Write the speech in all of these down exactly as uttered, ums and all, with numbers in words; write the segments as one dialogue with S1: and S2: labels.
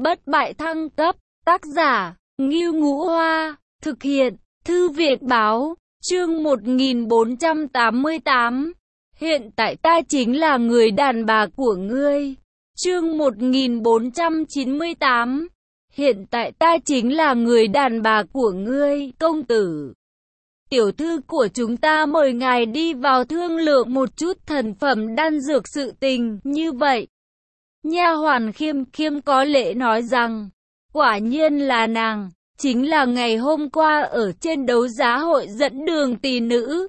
S1: Bất bại thăng cấp, tác giả, Ngưu Ngũ Hoa, thực hiện, Thư viện Báo, chương một nghìn bốn trăm tám mươi tám. Hiện tại ta chính là người đàn bà của ngươi. Chương một nghìn bốn trăm chín mươi tám. Hiện tại ta chính là người đàn bà của ngươi, công tử. Tiểu thư của chúng ta mời ngài đi vào thương lượng một chút thần phẩm đan dược sự tình, như vậy. Nha hoàn Khiêm Khiêm có lễ nói rằng, quả nhiên là nàng, chính là ngày hôm qua ở trên đấu giá hội dẫn đường tỷ nữ.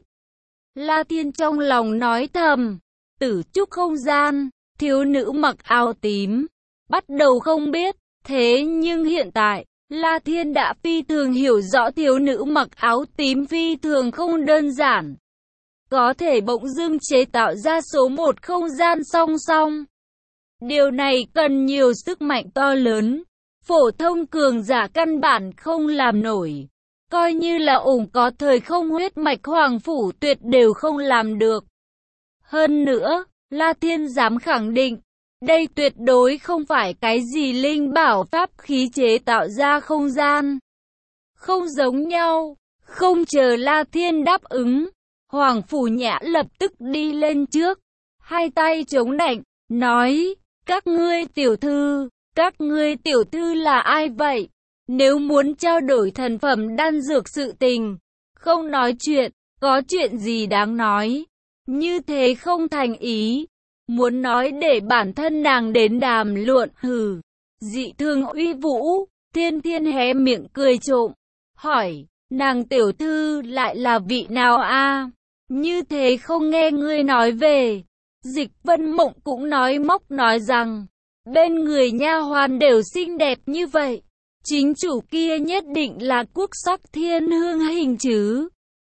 S1: La Thiên trong lòng nói thầm, tử trúc không gian, thiếu nữ mặc áo tím, bắt đầu không biết, thế nhưng hiện tại, La Thiên đã phi thường hiểu rõ thiếu nữ mặc áo tím phi thường không đơn giản. Có thể bỗng dưng chế tạo ra số một không gian song song. Điều này cần nhiều sức mạnh to lớn, phổ thông cường giả căn bản không làm nổi. Coi như là ủng có thời không huyết mạch hoàng phủ tuyệt đều không làm được. Hơn nữa, La Thiên dám khẳng định, đây tuyệt đối không phải cái gì linh bảo pháp khí chế tạo ra không gian. Không giống nhau, không chờ La Thiên đáp ứng, Hoàng Phủ Nhã lập tức đi lên trước, hai tay chống nạnh, nói, các ngươi tiểu thư, các ngươi tiểu thư là ai vậy? Nếu muốn trao đổi thần phẩm đan dược sự tình, không nói chuyện, có chuyện gì đáng nói, như thế không thành ý. Muốn nói để bản thân nàng đến đàm luận, hừ, dị thường uy vũ. Thiên Thiên hé miệng cười trộm, hỏi, nàng tiểu thư lại là vị nào a? Như thế không nghe ngươi nói về. Dịch Vân Mộng cũng nói móc nói rằng, bên người nha hoàn đều xinh đẹp như vậy, chính chủ kia nhất định là quốc sắc thiên hương hình chứ.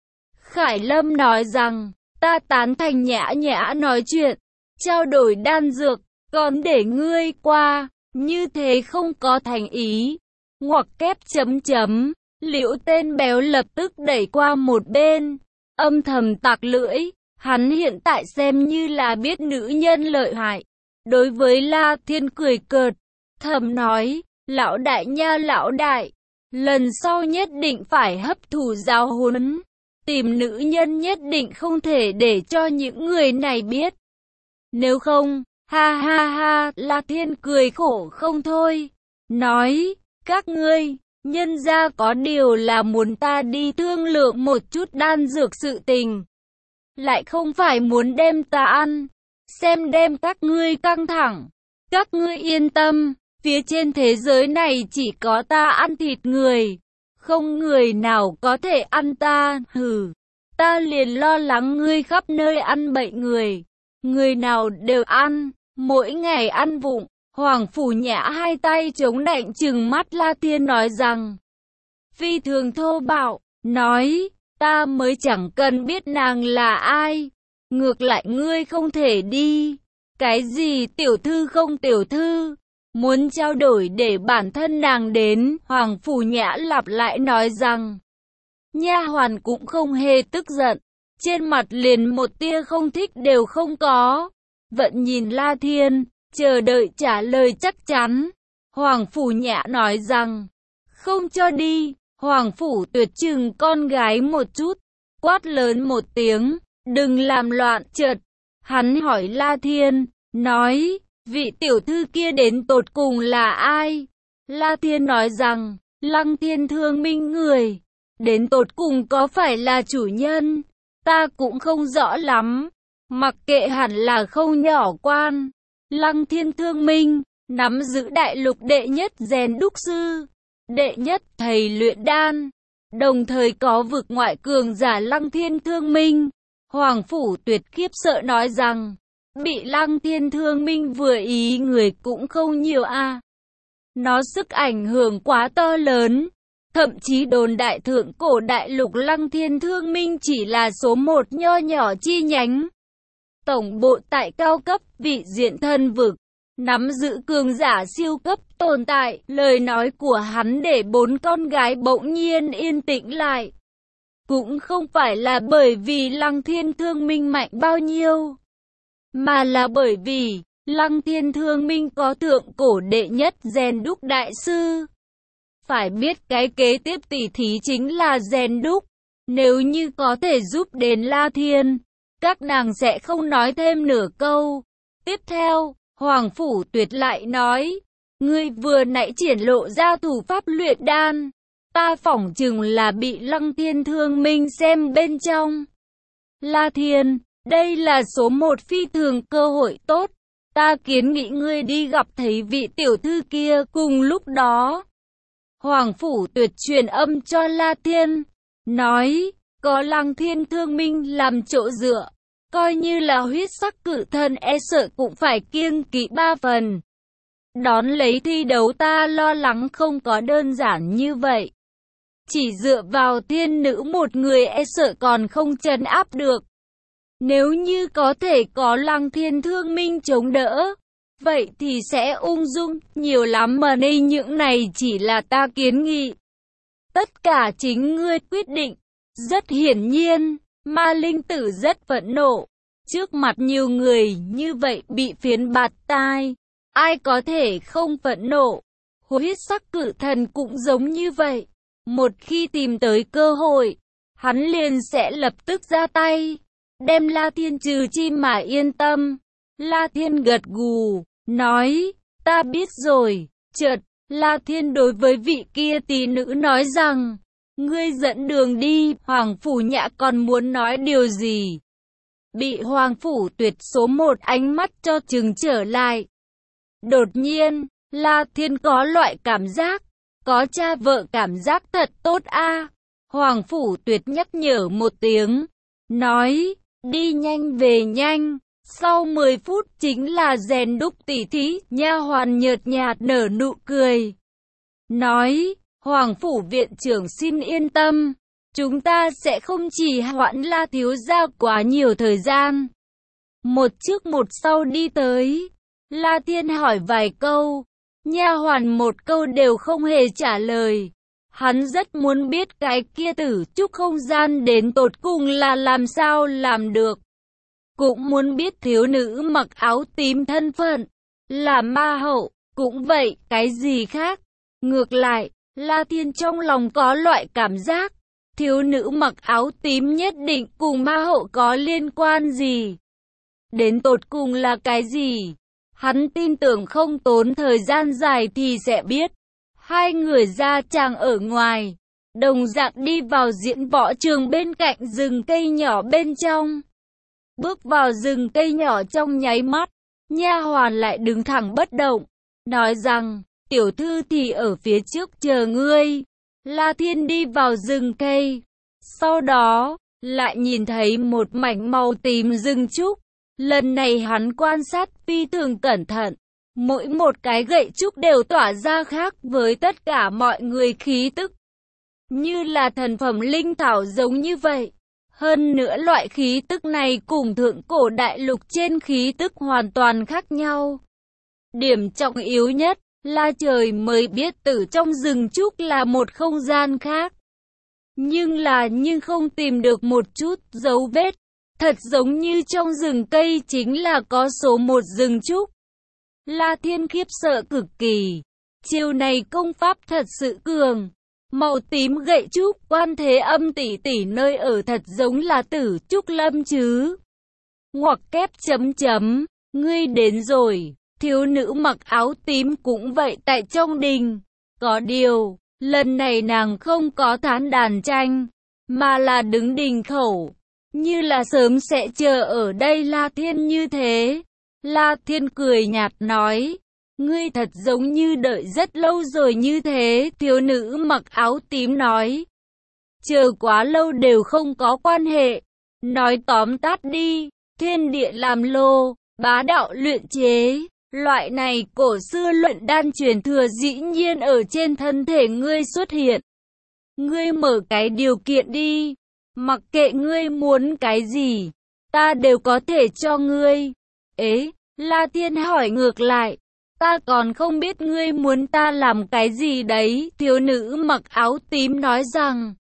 S1: Khải Lâm nói rằng, ta tán thành Nhã Nhã nói chuyện, trao đổi đan dược, còn để ngươi qua, như thế không có thành ý. Ngoặc kép chấm chấm, Liễu tên béo lập tức đẩy qua một bên, âm thầm tặc lưỡi, hắn hiện tại xem như là biết nữ nhân lợi hại. Đối với La Thiên cười cợt, thầm nói, lão đại nha lão đại, lần sau nhất định phải hấp thụ giáo huấn, tìm nữ nhân nhất định không thể để cho những người này biết. Nếu không, ha ha ha, La Thiên cười khổ không thôi, nói, các ngươi, nhân ra có điều là muốn ta đi thương lượng một chút đan dược sự tình, lại không phải muốn đem ta ăn, xem đem các ngươi căng thẳng, các ngươi yên tâm, phía trên thế giới này chỉ có ta ăn thịt người, không người nào có thể ăn ta, hừ, ta liền lo lắng ngươi khắp nơi ăn bậy người. Người nào đều ăn, mỗi ngày ăn vụng. Hoàng Phủ Nhã hai tay chống nạnh trừng mắt La Thiên nói rằng, phi thường thô bạo, nói, ta mới chẳng cần biết nàng là ai, ngược lại ngươi không thể đi. Cái gì tiểu thư không tiểu thư, muốn trao đổi để bản thân nàng đến. Hoàng Phủ Nhã lặp lại nói rằng, nha hoàn cũng không hề tức giận, trên mặt liền một tia không thích đều không có, vẫn nhìn La Thiên, chờ đợi trả lời chắc chắn. Hoàng Phủ Nhã nói rằng, không cho đi. Hoàng Phủ Tuyệt chừng con gái một chút, quát lớn một tiếng, đừng làm loạn. Chợt, hắn hỏi La Thiên, nói, vị tiểu thư kia đến tột cùng là ai? La Thiên nói rằng, Lăng Thiên Thương Minh người, đến tột cùng có phải là chủ nhân? Ta cũng không rõ lắm, mặc kệ hẳn là không nhỏ quan. Lăng Thiên Thương Minh, nắm giữ đại lục đệ nhất rèn đúc sư, đệ nhất thầy luyện đan, đồng thời có vực ngoại cường giả Lăng Thiên Thương Minh. Hoàng Phủ Tuyệt khiếp sợ nói rằng, bị Lăng Thiên Thương Minh vừa ý người cũng không nhiều a. Nó sức ảnh hưởng quá to lớn. Thậm chí đồn đại thượng cổ đại lục Lăng Thiên Thương Minh chỉ là số một nho nhỏ chi nhánh. Tổng bộ tại cao cấp vị diện thân vực, nắm giữ cường giả siêu cấp tồn tại. Lời nói của hắn để bốn con gái bỗng nhiên yên tĩnh lại. Cũng không phải là bởi vì Lăng Thiên Thương Minh mạnh bao nhiêu, mà là bởi vì Lăng Thiên Thương Minh có thượng cổ đệ nhất rèn đúc đại sư. Phải biết cái kế tiếp tỷ thí chính là rèn đúc. Nếu như có thể giúp đến La Thiên, các nàng sẽ không nói thêm nửa câu. Tiếp theo, Hoàng Phủ Tuyệt lại nói, ngươi vừa nãy triển lộ ra thủ pháp luyện đan. Ta phỏng chừng là bị Lăng Thiên Thương Minh xem bên trong. La Thiên, đây là số một phi thường cơ hội tốt. Ta kiến nghị ngươi đi gặp thấy vị tiểu thư kia cùng lúc đó. Hoàng Phủ Tuyệt truyền âm cho La Thiên, nói, có Lăng Thiên Thương Minh làm chỗ dựa, coi như là huyết sắc cự thần e sợ cũng phải kiêng kỵ ba phần. Đón lấy thi đấu ta lo lắng không có đơn giản như vậy. Chỉ dựa vào thiên nữ một người e sợ còn không trấn áp được. Nếu như có thể có Lăng Thiên Thương Minh chống đỡ, vậy thì sẽ ung dung nhiều lắm, mà đây những này chỉ là ta kiến nghị. Tất cả chính ngươi quyết định. Rất hiển nhiên, Ma Linh Tử rất phẫn nộ. Trước mặt nhiều người như vậy bị phiến bạt tai, ai có thể không phẫn nộ. Huyết sắc cự thần cũng giống như vậy. Một khi tìm tới cơ hội, hắn liền sẽ lập tức ra tay, đem La Thiên trừ chi mà yên tâm. La Thiên gật gù, nói, ta biết rồi. Chợt, La Thiên đối với vị kia tỷ nữ nói rằng, ngươi dẫn đường đi. Hoàng Phủ Nhã còn muốn nói điều gì, bị Hoàng Phủ Tuyệt số một ánh mắt cho chừng trở lại. Đột nhiên, La Thiên có loại cảm giác, có cha vợ cảm giác thật tốt a. À. Hoàng Phủ Tuyệt nhắc nhở một tiếng, nói, đi nhanh về nhanh. Sau mười phút chính là rèn đúc tỉ thí. Nha hoàn nhợt nhạt nở nụ cười, nói, Hoàng Phủ viện trưởng xin yên tâm, chúng ta sẽ không chỉ hoãn La thiếu gia quá nhiều thời gian. Một trước một sau đi tới, La Thiên hỏi vài câu, nha hoàn một câu đều không hề trả lời. Hắn rất muốn biết cái kia tử trúc không gian đến tột cùng là làm sao làm được. Cũng muốn biết thiếu nữ mặc áo tím thân phận, là ma hậu, cũng vậy, cái gì khác. Ngược lại, La Thiên trong lòng có loại cảm giác, thiếu nữ mặc áo tím nhất định cùng ma hậu có liên quan gì. Đến tột cùng là cái gì? Hắn tin tưởng không tốn thời gian dài thì sẽ biết. Hai người ra tràng ở ngoài, đồng dạng đi vào diễn võ trường bên cạnh rừng cây nhỏ bên trong. Bước vào rừng cây nhỏ trong nháy mắt, nha hoàn lại đứng thẳng bất động, nói rằng, tiểu thư thì ở phía trước chờ ngươi. La Thiên đi vào rừng cây, sau đó, lại nhìn thấy một mảnh màu tím rừng trúc. Lần này hắn quan sát phi thường cẩn thận, mỗi một cái gậy trúc đều tỏa ra khác với tất cả mọi người khí tức, như là thần phẩm linh thảo giống như vậy. Hơn nữa loại khí tức này cùng thượng cổ đại lục trên khí tức hoàn toàn khác nhau. Điểm trọng yếu nhất là trời mới biết tử trong rừng trúc là một không gian khác. Nhưng là nhưng không tìm được một chút dấu vết. Thật giống như trong rừng cây chính là có số một rừng trúc. La Thiên khiếp sợ cực kỳ. Chiều này công pháp thật sự cường. Màu tím gậy trúc, Quan Thế Âm tỷ tỷ nơi ở thật giống là Tử Trúc Lâm chứ. Ngoặc kép chấm chấm, ngươi đến rồi. Thiếu nữ mặc áo tím cũng vậy tại trong đình. Có điều, lần này nàng không có thán đàn tranh, mà là đứng đình khẩu. Như là sớm sẽ chờ ở đây La Thiên như thế. La Thiên cười nhạt nói, ngươi thật giống như đợi rất lâu rồi như thế. Thiếu nữ mặc áo tím nói, chờ quá lâu đều không có quan hệ. Nói tóm tắt đi, thiên địa làm lô, bá đạo luyện chế. Loại này cổ xưa luận đan truyền thừa dĩ nhiên ở trên thân thể ngươi xuất hiện. Ngươi mở cái điều kiện đi. Mặc kệ ngươi muốn cái gì, ta đều có thể cho ngươi. Ế, La Thiên hỏi ngược lại, ta còn không biết ngươi muốn ta làm cái gì đấy. Thiếu nữ mặc áo tím nói rằng,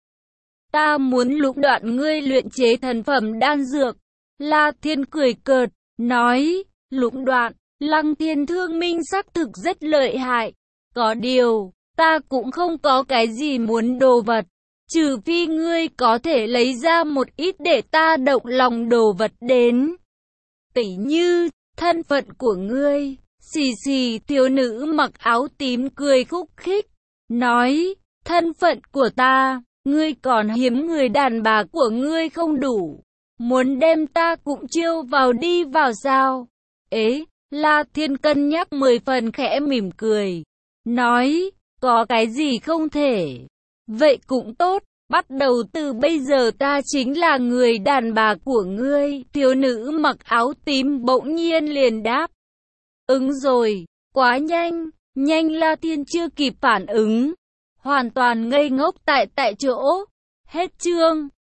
S1: ta muốn lũng đoạn ngươi luyện chế thần phẩm đan dược. La Thiên cười cợt, nói, lũng đoạn, Lăng Thiên thương minh xác thực rất lợi hại. Có điều, ta cũng không có cái gì muốn đồ vật. Trừ phi ngươi có thể lấy ra một ít để ta động lòng đồ vật đến. Tỉ như, thân phận của ngươi. Xì xì thiếu nữ mặc áo tím cười khúc khích. Nói, thân phận của ta, ngươi còn hiếm người đàn bà của ngươi không đủ. Muốn đem ta cũng chiêu vào đi vào sao? Ế, La Thiên cân nhắc mười phần khẽ mỉm cười. Nói, có cái gì không thể. Vậy cũng tốt, bắt đầu từ bây giờ ta chính là người đàn bà của ngươi. Thiếu nữ mặc áo tím bỗng nhiên liền đáp. Ứng rồi, quá nhanh, nhanh La Thiên chưa kịp phản ứng. Hoàn toàn ngây ngốc tại tại chỗ. Hết chương.